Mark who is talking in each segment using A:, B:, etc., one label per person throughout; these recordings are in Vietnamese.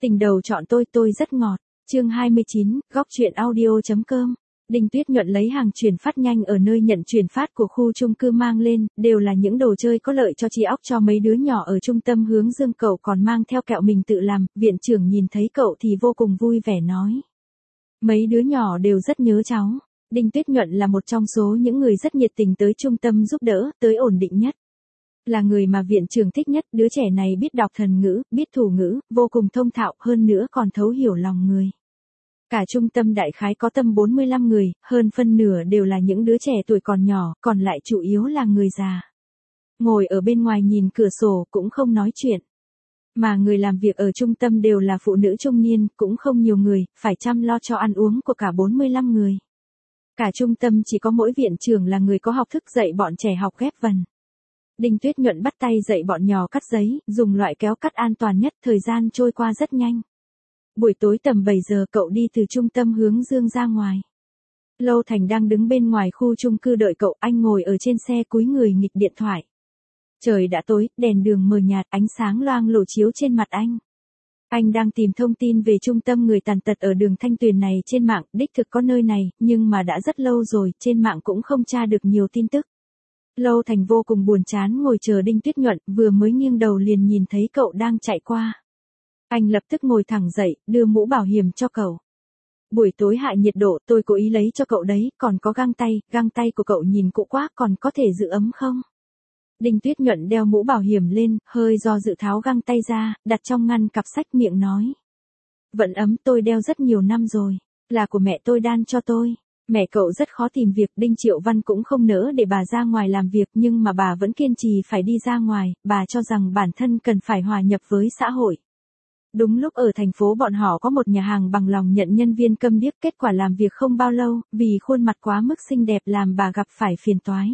A: Tình đầu chọn tôi rất ngọt. Chương 29, góc truyện audio.com. Đinh Tuyết Nhuận lấy hàng chuyển phát nhanh ở nơi nhận chuyển phát của khu chung cư mang lên, đều là những đồ chơi có lợi cho trí óc cho mấy đứa nhỏ ở trung tâm hướng dương. Cậu còn mang theo kẹo mình tự làm, viện trưởng nhìn thấy cậu thì vô cùng vui vẻ nói. Mấy đứa nhỏ đều rất nhớ cháu. Đinh Tuyết Nhuận là một trong số những người rất nhiệt tình tới trung tâm giúp đỡ, tới ổn định nhất. Là người mà viện trưởng thích nhất, đứa trẻ này biết đọc thần ngữ, biết thủ ngữ, vô cùng thông thạo, hơn nữa còn thấu hiểu lòng người. Cả trung tâm đại khái có tầm 45 người, hơn phân nửa đều là những đứa trẻ tuổi còn nhỏ, còn lại chủ yếu là người già. Ngồi ở bên ngoài nhìn cửa sổ cũng không nói chuyện. Mà người làm việc ở trung tâm đều là phụ nữ trung niên, cũng không nhiều người, phải chăm lo cho ăn uống của cả 45 người. Cả trung tâm chỉ có mỗi viện trưởng là người có học thức dạy bọn trẻ học ghép vần. Đinh Tuyết Nhuận bắt tay dạy bọn nhỏ cắt giấy, dùng loại kéo cắt an toàn nhất, thời gian trôi qua rất nhanh. Buổi tối tầm 7 giờ cậu đi từ trung tâm hướng dương ra ngoài. Lâu Thành đang đứng bên ngoài khu chung cư đợi cậu, anh ngồi ở trên xe cúi người nghịch điện thoại. Trời đã tối, đèn đường mờ nhạt, ánh sáng loang lổ chiếu trên mặt anh. Anh đang tìm thông tin về trung tâm người tàn tật ở đường Thanh Tuyền này trên mạng, đích thực có nơi này, nhưng mà đã rất lâu rồi, trên mạng cũng không tra được nhiều tin tức. Lâu Thành vô cùng buồn chán ngồi chờ Đinh Tuyết Nhuận, vừa mới nghiêng đầu liền nhìn thấy cậu đang chạy qua. Anh lập tức ngồi thẳng dậy, đưa mũ bảo hiểm cho cậu. Buổi tối hạ nhiệt độ, tôi cố ý lấy cho cậu đấy, còn có găng tay của cậu nhìn cũ quá, còn có thể giữ ấm không? Đinh Tuyết Nhuận đeo mũ bảo hiểm lên, hơi do dự tháo găng tay ra, đặt trong ngăn cặp sách, miệng nói. Vẫn ấm, tôi đeo rất nhiều năm rồi, là của mẹ tôi đan cho tôi. Mẹ cậu rất khó tìm việc, Đinh Triệu Văn cũng không nỡ để bà ra ngoài làm việc, nhưng mà bà vẫn kiên trì phải đi ra ngoài, bà cho rằng bản thân cần phải hòa nhập với xã hội. Đúng lúc ở thành phố bọn họ có một nhà hàng bằng lòng nhận nhân viên câm điếc, kết quả làm việc không bao lâu, vì khuôn mặt quá mức xinh đẹp làm bà gặp phải phiền toái.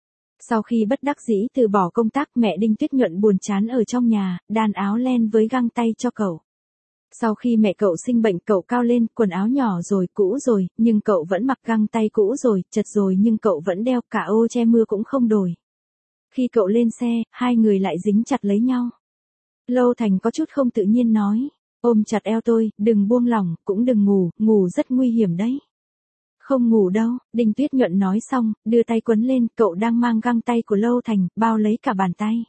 A: Sau khi bất đắc dĩ từ bỏ công tác, mẹ Đinh Tuyết Nhuận buồn chán ở trong nhà, đan áo len với găng tay cho cậu. Sau khi mẹ cậu sinh bệnh, cậu cao lên, quần áo nhỏ rồi, cũ rồi, nhưng cậu vẫn mặc găng tay cũ rồi, chật rồi nhưng cậu vẫn đeo, cả ô che mưa cũng không đổi. Khi cậu lên xe, hai người lại dính chặt lấy nhau. Lâu Thành có chút không tự nhiên nói, ôm chặt eo tôi, đừng buông lỏng, cũng đừng ngủ, ngủ rất nguy hiểm đấy. Không ngủ đâu, Đinh Tuyết Nhuận nói xong, đưa tay quấn lên, cậu đang mang găng tay của Lâu Thành, bao lấy cả bàn tay.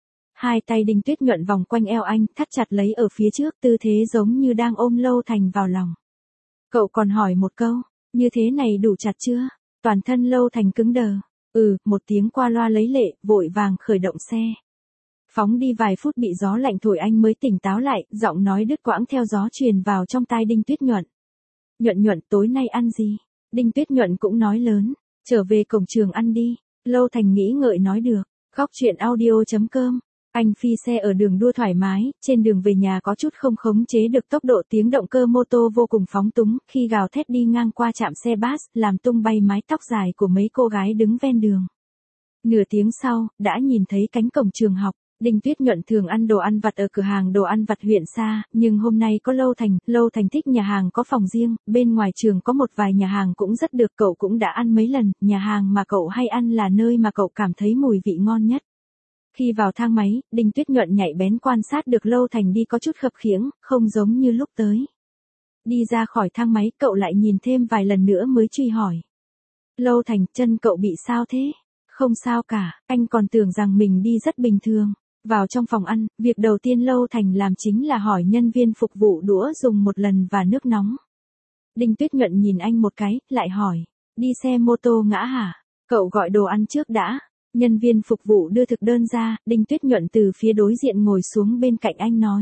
A: Hai tay Đinh Tuyết Nhuận vòng quanh eo anh, thắt chặt lấy ở phía trước, tư thế giống như đang ôm Lâu Thành vào lòng. Cậu còn hỏi một câu, như thế này đủ chặt chưa? Toàn thân Lâu Thành cứng đờ. Một tiếng qua loa lấy lệ, vội vàng khởi động xe. Phóng đi vài phút bị gió lạnh thổi anh mới tỉnh táo lại, giọng nói đứt quãng theo gió truyền vào trong tai Đinh Tuyết Nhuận. Nhuận tối nay ăn gì? Đinh Tuyết Nhuận cũng nói lớn, trở về cổng trường ăn đi. Lâu Thành nghĩ ngợi nói được. Góc truyện audio.com. Anh phi xe ở đường đua thoải mái, trên đường về nhà có chút không khống chế được tốc độ, tiếng động cơ mô tô vô cùng phóng túng, khi gào thét đi ngang qua trạm xe bus, làm tung bay mái tóc dài của mấy cô gái đứng ven đường. Nửa tiếng sau, đã nhìn thấy cánh cổng trường học. Đinh Tuyết Nhuận thường ăn đồ ăn vặt ở cửa hàng đồ ăn vặt huyện xa, nhưng hôm nay có Lâu Thành thích nhà hàng có phòng riêng, bên ngoài trường có một vài nhà hàng cũng rất được, cậu cũng đã ăn mấy lần, nhà hàng mà cậu hay ăn là nơi mà cậu cảm thấy mùi vị ngon nhất. Khi vào thang máy, Đinh Tuyết Nhuận nhạy bén quan sát được Lâu Thành đi có chút khập khiễng, không giống như lúc tới. Đi ra khỏi thang máy, cậu lại nhìn thêm vài lần nữa mới truy hỏi. Lâu Thành, chân cậu bị sao thế? Không sao cả, anh còn tưởng rằng mình đi rất bình thường. Vào trong phòng ăn, việc đầu tiên Lâu Thành làm chính là hỏi nhân viên phục vụ đũa dùng một lần và nước nóng. Đinh Tuyết Nhuận nhìn anh một cái, lại hỏi, đi xe mô tô ngã hả? Cậu gọi đồ ăn trước đã. Nhân viên phục vụ đưa thực đơn ra, Đinh Tuyết Nhuận từ phía đối diện ngồi xuống bên cạnh anh nói.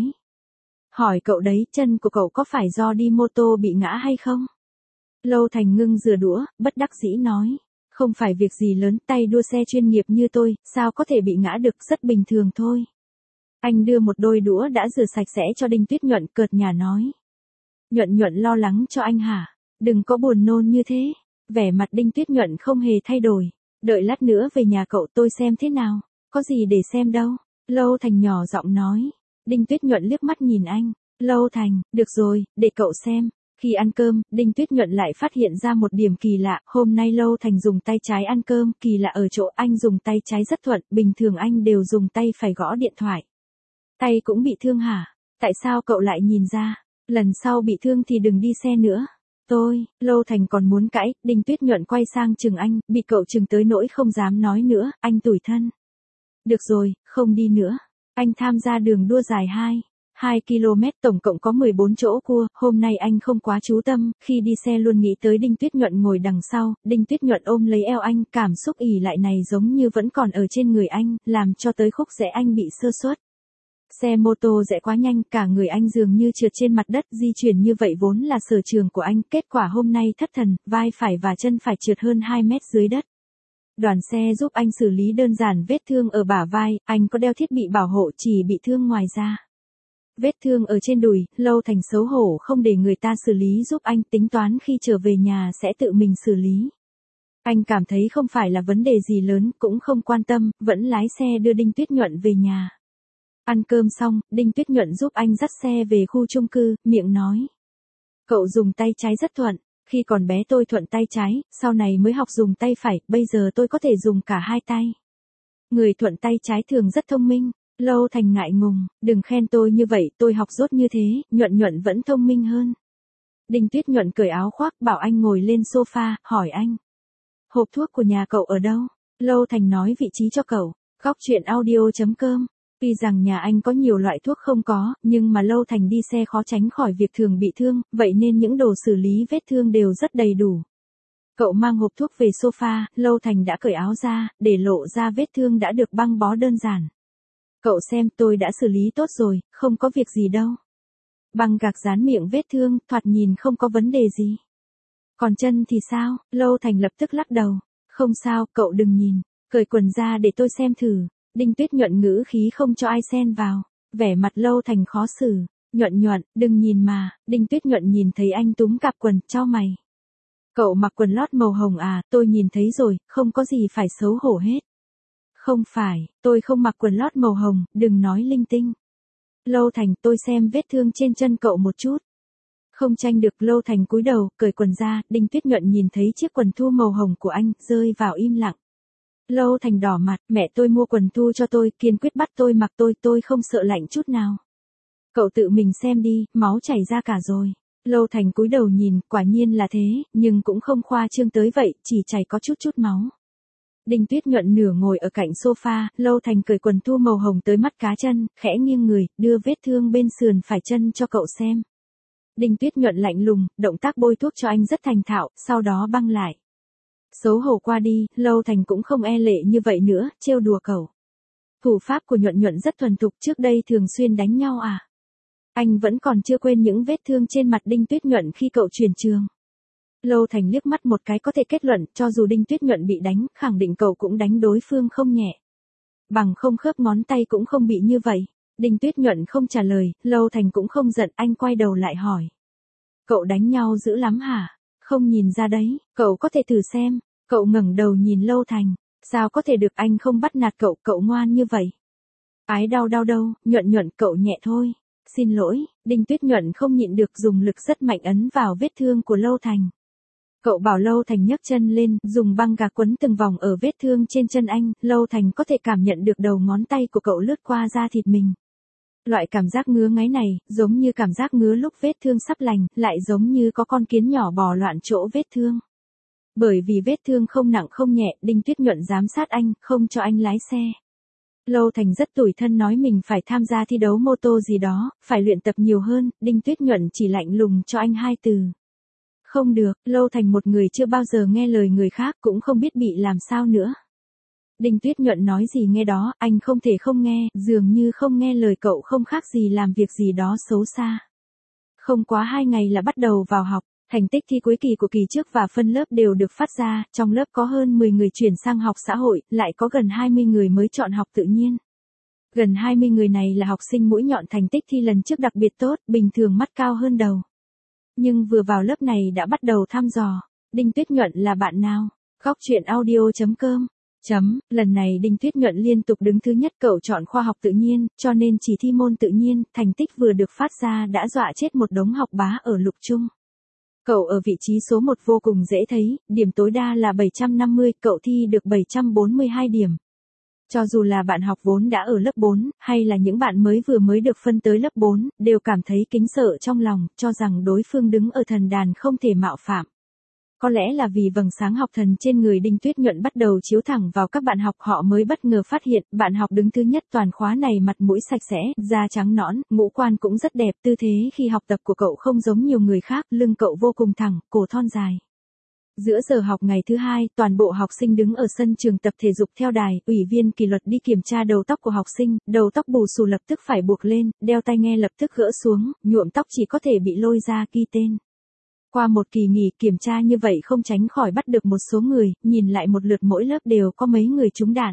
A: Hỏi cậu đấy, chân của cậu có phải do đi mô tô bị ngã hay không? Lâu Thành ngưng rửa đũa, bất đắc dĩ nói. Không phải việc gì lớn, tay đua xe chuyên nghiệp như tôi, sao có thể bị ngã được, rất bình thường thôi. Anh đưa một đôi đũa đã rửa sạch sẽ cho Đinh Tuyết Nhuận, cợt nhả nói. Nhuận lo lắng cho anh hả? Đừng có buồn nôn như thế. Vẻ mặt Đinh Tuyết Nhuận không hề thay đổi. Đợi lát nữa về nhà cậu tôi xem thế nào. Có gì để xem đâu. Lâu Thành nhỏ giọng nói. Đinh Tuyết Nhuận liếc mắt nhìn anh. Lâu Thành, được rồi, để cậu xem. Khi ăn cơm, Đinh Tuyết Nhuận lại phát hiện ra một điểm kỳ lạ, hôm nay Lâu Thành dùng tay trái ăn cơm, kỳ lạ ở chỗ anh dùng tay trái rất thuận, bình thường anh đều dùng tay phải gõ điện thoại. Tay cũng bị thương hả? Tại sao cậu lại nhìn ra? Lần sau bị thương thì đừng đi xe nữa. Lâu Thành còn muốn cãi, Đinh Tuyết Nhuận quay sang chừng anh, bị cậu chừng tới nỗi không dám nói nữa, anh tủi thân. Được rồi, không đi nữa. Anh tham gia đường đua dài 2 km, tổng cộng có 14 chỗ cua, hôm nay anh không quá chú tâm, khi đi xe luôn nghĩ tới Đinh Tuyết Nhuận ngồi đằng sau, Đinh Tuyết Nhuận ôm lấy eo anh, cảm xúc ỉ lại này giống như vẫn còn ở trên người anh, làm cho tới khúc rẽ anh bị sơ suất. Xe mô tô rẽ quá nhanh, cả người anh dường như trượt trên mặt đất, di chuyển như vậy vốn là sở trường của anh, kết quả hôm nay thất thần, vai phải và chân phải trượt hơn 2 mét dưới đất. Đoàn xe giúp anh xử lý đơn giản vết thương ở bả vai, anh có đeo thiết bị bảo hộ chỉ bị thương ngoài da. Vết thương ở trên đùi, Lâu Thành xấu hổ không để người ta xử lý giúp anh, tính toán khi trở về nhà sẽ tự mình xử lý. Anh cảm thấy không phải là vấn đề gì lớn, cũng không quan tâm, vẫn lái xe đưa Đinh Tuyết Nhuận về nhà. Ăn cơm xong, Đinh Tuyết Nhuận giúp anh dắt xe về khu chung cư, miệng nói. Cậu dùng tay trái rất thuận, khi còn bé tôi thuận tay trái, sau này mới học dùng tay phải, bây giờ tôi có thể dùng cả hai tay. Người thuận tay trái thường rất thông minh. Lâu Thành ngại ngùng, đừng khen tôi như vậy, tôi học dốt như thế, Nhuận vẫn thông minh hơn. Đinh Tuyết Nhuận cởi áo khoác bảo anh ngồi lên sofa, hỏi anh. Hộp thuốc của nhà cậu ở đâu? Lâu Thành nói vị trí cho cậu. Góc chuyện audio.com. Tuy rằng nhà anh có nhiều loại thuốc không có, nhưng mà Lâu Thành đi xe khó tránh khỏi việc thường bị thương, vậy nên những đồ xử lý vết thương đều rất đầy đủ. Cậu mang hộp thuốc về sofa, Lâu Thành đã cởi áo ra, để lộ ra vết thương đã được băng bó đơn giản. Cậu xem, tôi đã xử lý tốt rồi, không có việc gì đâu. Băng gạc dán miệng vết thương, thoạt nhìn không có vấn đề gì. Còn chân thì sao? Lâu Thành lập tức lắc đầu. Không sao, cậu đừng nhìn. Cởi quần ra để tôi xem thử. Đinh Tuyết Nhuận ngữ khí không cho ai xen vào. Vẻ mặt Lâu Thành khó xử. Nhuận, đừng nhìn mà. Đinh Tuyết Nhuận nhìn thấy anh túm cặp quần, chau mày. Cậu mặc quần lót màu hồng à, tôi nhìn thấy rồi, không có gì phải xấu hổ hết. Không phải, tôi không mặc quần lót màu hồng, đừng nói linh tinh. Lâu Thành, tôi xem vết thương trên chân cậu một chút. Không tranh được, Lâu Thành cúi đầu, cởi quần ra, Đinh Tuyết Nhuận nhìn thấy chiếc quần thu màu hồng của anh, rơi vào im lặng. Lâu Thành đỏ mặt, mẹ tôi mua quần thu cho tôi, kiên quyết bắt tôi mặc, tôi không sợ lạnh chút nào. Cậu tự mình xem đi, máu chảy ra cả rồi. Lâu Thành cúi đầu nhìn, quả nhiên là thế, nhưng cũng không khoa trương tới vậy, chỉ chảy có chút máu. Đinh Tuyết Nhuận nửa ngồi ở cạnh sofa, Lâu Thành cởi quần thu màu hồng tới mắt cá chân, khẽ nghiêng người, đưa vết thương bên sườn phải chân cho cậu xem. Đinh Tuyết Nhuận lạnh lùng, động tác bôi thuốc cho anh rất thành thạo, sau đó băng lại. Xấu hổ qua đi, Lâu Thành cũng không e lệ như vậy nữa, trêu đùa cậu. Thủ pháp của Nhuận rất thuần thục, trước đây thường xuyên đánh nhau à? Anh vẫn còn chưa quên những vết thương trên mặt Đinh Tuyết Nhuận khi cậu chuyển trường. Lâu Thành liếc mắt một cái có thể kết luận, cho dù Đinh Tuyết Nhuận bị đánh, khẳng định cậu cũng đánh đối phương không nhẹ. Bằng không khớp ngón tay cũng không bị như vậy. Đinh Tuyết Nhuận không trả lời, Lâu Thành cũng không giận, anh quay đầu lại hỏi. Cậu đánh nhau dữ lắm hả? Không nhìn ra đấy, cậu có thể thử xem. Cậu ngẩng đầu nhìn Lâu Thành, sao có thể được, anh không bắt nạt cậu ngoan như vậy. Ái đau đâu, Nhuận cậu nhẹ thôi. Xin lỗi, Đinh Tuyết Nhuận không nhịn được dùng lực rất mạnh ấn vào vết thương của Lâu Thành. Cậu bảo Lâu Thành nhấc chân lên, dùng băng gạc quấn từng vòng ở vết thương trên chân anh, Lâu Thành có thể cảm nhận được đầu ngón tay của cậu lướt qua da thịt mình. Loại cảm giác ngứa ngáy này, giống như cảm giác ngứa lúc vết thương sắp lành, lại giống như có con kiến nhỏ bò loạn chỗ vết thương. Bởi vì vết thương không nặng không nhẹ, Đinh Tuyết Nhuận giám sát anh, không cho anh lái xe. Lâu Thành rất tủi thân nói mình phải tham gia thi đấu mô tô gì đó, phải luyện tập nhiều hơn, Đinh Tuyết Nhuận chỉ lạnh lùng cho anh 2 từ. Không được, Lâu Thành một người chưa bao giờ nghe lời người khác, cũng không biết bị làm sao nữa. Đinh Tuyết Nhuận nói gì nghe đó, anh không thể không nghe, dường như không nghe lời cậu không khác gì làm việc gì đó xấu xa. Không quá 2 ngày là bắt đầu vào học, thành tích thi cuối kỳ của kỳ trước và phân lớp đều được phát ra, trong lớp có hơn 10 người chuyển sang học xã hội, lại có gần 20 người mới chọn học tự nhiên. Gần 20 người này là học sinh mũi nhọn, thành tích thi lần trước đặc biệt tốt, bình thường mắt cao hơn đầu. Nhưng vừa vào lớp này đã bắt đầu thăm dò, Đinh Tuyết Nhuận là bạn nào? Góc chuyện audio.com. Lần này Đinh Tuyết Nhuận liên tục đứng thứ nhất, cậu chọn khoa học tự nhiên, cho nên chỉ thi môn tự nhiên, thành tích vừa được phát ra đã dọa chết một đống học bá ở lục trung. Cậu ở vị trí số 1 vô cùng dễ thấy, điểm tối đa là 750, cậu thi được 742 điểm. Cho dù là bạn học vốn đã ở lớp 4, hay là những bạn mới được phân tới lớp 4, đều cảm thấy kính sợ trong lòng, cho rằng đối phương đứng ở thần đàn không thể mạo phạm. Có lẽ là vì vầng sáng học thần trên người Đinh Tuyết Nhuận bắt đầu chiếu thẳng vào các bạn học, họ mới bất ngờ phát hiện, bạn học đứng thứ nhất toàn khóa này mặt mũi sạch sẽ, da trắng nõn, ngũ quan cũng rất đẹp, tư thế khi học tập của cậu không giống nhiều người khác, lưng cậu vô cùng thẳng, cổ thon dài. Giữa giờ học ngày thứ hai, toàn bộ học sinh đứng ở sân trường tập thể dục theo đài, ủy viên kỷ luật đi kiểm tra đầu tóc của học sinh, đầu tóc bù xù lập tức phải buộc lên, đeo tai nghe lập tức gỡ xuống, nhuộm tóc chỉ có thể bị lôi ra ghi tên. Qua một kỳ nghỉ kiểm tra như vậy không tránh khỏi bắt được một số người, nhìn lại một lượt mỗi lớp đều có mấy người trúng đạn.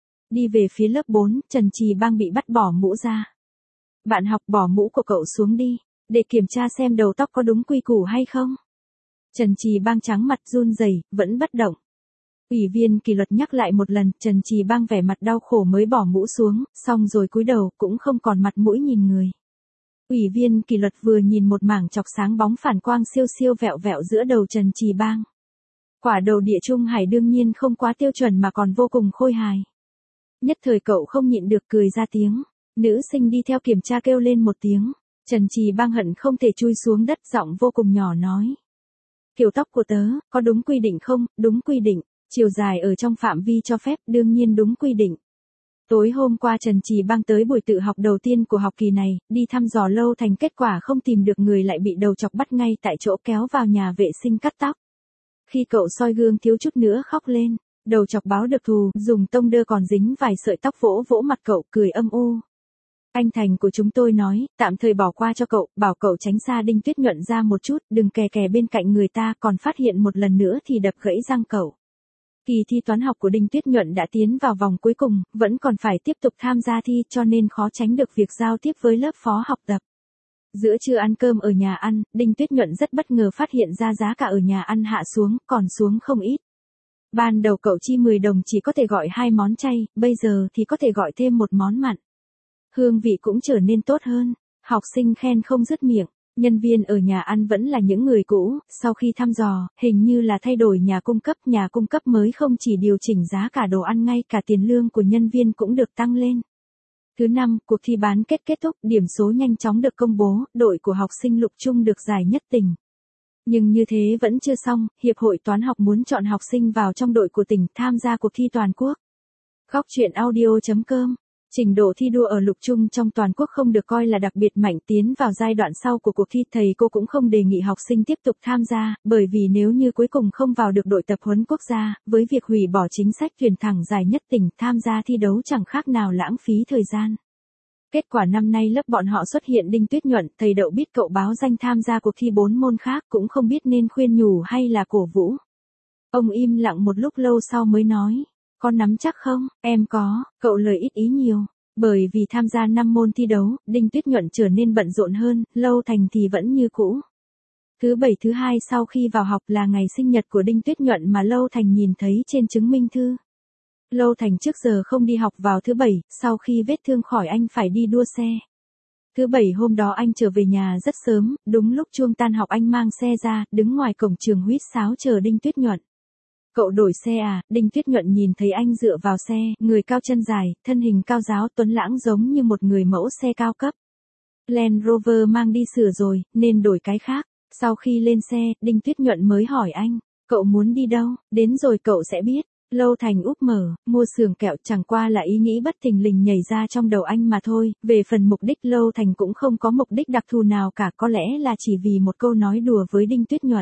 A: Đi về phía lớp 4, Trần Trì Bang bị bắt bỏ mũ ra. Bạn học bỏ mũ của cậu xuống đi, để kiểm tra xem đầu tóc có đúng quy củ hay không. Trần Trì Bang trắng mặt run rẩy, vẫn bất động. Ủy viên kỷ luật nhắc lại một lần, Trần Trì Bang vẻ mặt đau khổ mới bỏ mũ xuống, xong rồi cúi đầu, cũng không còn mặt mũi nhìn người. Ủy viên kỷ luật vừa nhìn một mảng chọc sáng bóng phản quang siêu siêu vẹo vẹo giữa đầu Trần Trì Bang. Quả đầu địa trung hải đương nhiên không quá tiêu chuẩn mà còn vô cùng khôi hài. Nhất thời cậu không nhịn được cười ra tiếng. Nữ sinh đi theo kiểm tra kêu lên một tiếng. Trần Trì Bang hận không thể chui xuống đất, giọng vô cùng nhỏ nói. Kiểu tóc của tớ, có đúng quy định không? Đúng quy định. Chiều dài ở trong phạm vi cho phép, đương nhiên đúng quy định. Tối hôm qua Trần Trì Bang tới buổi tự học đầu tiên của học kỳ này, đi thăm dò Lâu Thành, kết quả không tìm được người lại bị đầu chọc bắt ngay tại chỗ kéo vào nhà vệ sinh cắt tóc. Khi cậu soi gương thiếu chút nữa khóc lên, đầu chọc báo được thù, dùng tông đơ còn dính vài sợi tóc vỗ vỗ mặt cậu, cười âm u. Anh Thành của chúng tôi nói, tạm thời bỏ qua cho cậu, bảo cậu tránh xa Đinh Tuyết Nhuận ra một chút, đừng kè kè bên cạnh người ta, còn phát hiện một lần nữa thì đập gãy răng cậu. Kỳ thi toán học của Đinh Tuyết Nhuận đã tiến vào vòng cuối cùng, vẫn còn phải tiếp tục tham gia thi, cho nên khó tránh được việc giao tiếp với lớp phó học tập. Giữa trưa ăn cơm ở nhà ăn, Đinh Tuyết Nhuận rất bất ngờ phát hiện ra giá cả ở nhà ăn hạ xuống, còn xuống không ít. Ban đầu cậu chi 10 đồng chỉ có thể gọi 2 món chay, bây giờ thì có thể gọi thêm một món mặn. Hương vị cũng trở nên tốt hơn, học sinh khen không dứt miệng. Nhân viên ở nhà ăn vẫn là những người cũ, sau khi thăm dò, hình như là thay đổi nhà cung cấp mới không chỉ điều chỉnh giá cả đồ ăn, ngay cả tiền lương của nhân viên cũng được tăng lên. Thứ năm, cuộc thi bán kết thúc, điểm số nhanh chóng được công bố, đội của học sinh Lục Trung được giải nhất tỉnh. Nhưng như thế vẫn chưa xong, Hiệp hội Toán học muốn chọn học sinh vào trong đội của tỉnh tham gia cuộc thi toàn quốc. Góc truyện audio.com. Trình độ thi đua ở Lục Trung trong toàn quốc không được coi là đặc biệt mạnh, tiến vào giai đoạn sau của cuộc thi thầy cô cũng không đề nghị học sinh tiếp tục tham gia, bởi vì nếu như cuối cùng không vào được đội tập huấn quốc gia, với việc hủy bỏ chính sách tuyển thẳng giải nhất tỉnh, tham gia thi đấu chẳng khác nào lãng phí thời gian. Kết quả năm nay lớp bọn họ xuất hiện Đinh Tuyết Nhuận, thầy Đậu biết cậu báo danh tham gia cuộc thi 4 môn khác, cũng không biết nên khuyên nhủ hay là cổ vũ. Ông im lặng một lúc lâu sau mới nói. Con nắm chắc không? Em có, cậu lời ít ý nhiều. Bởi vì tham gia 5 môn thi đấu, Đinh Tuyết Nhuận trở nên bận rộn hơn, Lâu Thành thì vẫn như cũ. Thứ Bảy thứ Hai sau khi vào học là ngày sinh nhật của Đinh Tuyết Nhuận mà Lâu Thành nhìn thấy trên chứng minh thư. Lâu Thành trước giờ không đi học vào thứ Bảy, sau khi vết thương khỏi anh phải đi đua xe. Thứ Bảy hôm đó anh trở về nhà rất sớm, đúng lúc chuông tan học anh mang xe ra, đứng ngoài cổng trường huýt sáo chờ Đinh Tuyết Nhuận. Cậu đổi xe à? Đinh Tuyết Nhuận nhìn thấy anh dựa vào xe, người cao chân dài, thân hình cao ráo tuấn lãng giống như một người mẫu xe cao cấp. Land Rover mang đi sửa rồi, nên đổi cái khác. Sau khi lên xe, Đinh Tuyết Nhuận mới hỏi anh, cậu muốn đi đâu? Đến rồi cậu sẽ biết. Lâu Thành úp mở, mua sườn kẹo, chẳng qua là ý nghĩ bất thình lình nhảy ra trong đầu anh mà thôi. Về phần mục đích, Lâu Thành cũng không có mục đích đặc thù nào cả, có lẽ là chỉ vì một câu nói đùa với Đinh Tuyết Nhuận.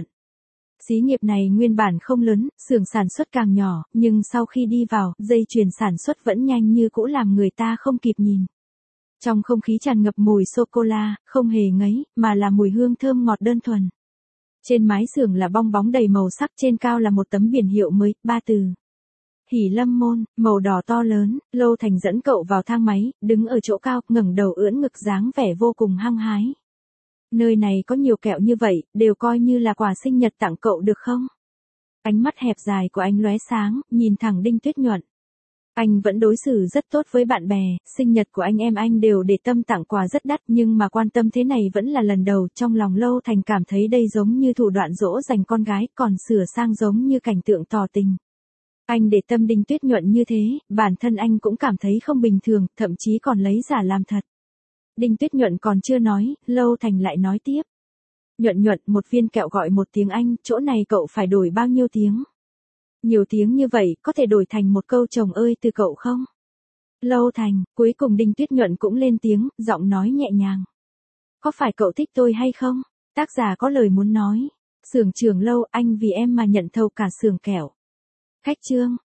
A: Xí nghiệp này nguyên bản không lớn, xưởng sản xuất càng nhỏ, nhưng sau khi đi vào, dây chuyền sản xuất vẫn nhanh như cũ làm người ta không kịp nhìn. Trong không khí tràn ngập mùi sô-cô-la, không hề ngấy, mà là mùi hương thơm ngọt đơn thuần. Trên mái xưởng là bong bóng đầy màu sắc, trên cao là một tấm biển hiệu mới, 3 từ. Hỉ Lâm Môn, màu đỏ to lớn. Lâu Thành dẫn cậu vào thang máy, đứng ở chỗ cao, ngẩng đầu ưỡn ngực dáng vẻ vô cùng hăng hái. Nơi này có nhiều kẹo như vậy, đều coi như là quà sinh nhật tặng cậu được không? Ánh mắt hẹp dài của anh lóe sáng, nhìn thẳng Đinh Tuyết Nhuận. Anh vẫn đối xử rất tốt với bạn bè, sinh nhật của anh em anh đều để tâm tặng quà rất đắt, nhưng mà quan tâm thế này vẫn là lần đầu. Trong lòng Lâu Thành cảm thấy đây giống như thủ đoạn dỗ dành con gái, còn sửa sang giống như cảnh tượng tỏ tình. Anh để tâm Đinh Tuyết Nhuận như thế, bản thân anh cũng cảm thấy không bình thường, thậm chí còn lấy giả làm thật. Đinh Tuyết Nhuận còn chưa nói, Lâu Thành lại nói tiếp. Nhuận Nhuận, một viên kẹo gọi một tiếng Anh, chỗ này cậu phải đổi bao nhiêu tiếng? Nhiều tiếng như vậy, có thể đổi thành một câu chồng ơi từ cậu không? Lâu Thành, cuối cùng Đinh Tuyết Nhuận cũng lên tiếng, giọng nói nhẹ nhàng. Có phải cậu thích tôi hay không? Tác giả có lời muốn nói. Xưởng trưởng Lâu, anh vì em mà nhận thầu cả xưởng kẹo. Khách trương.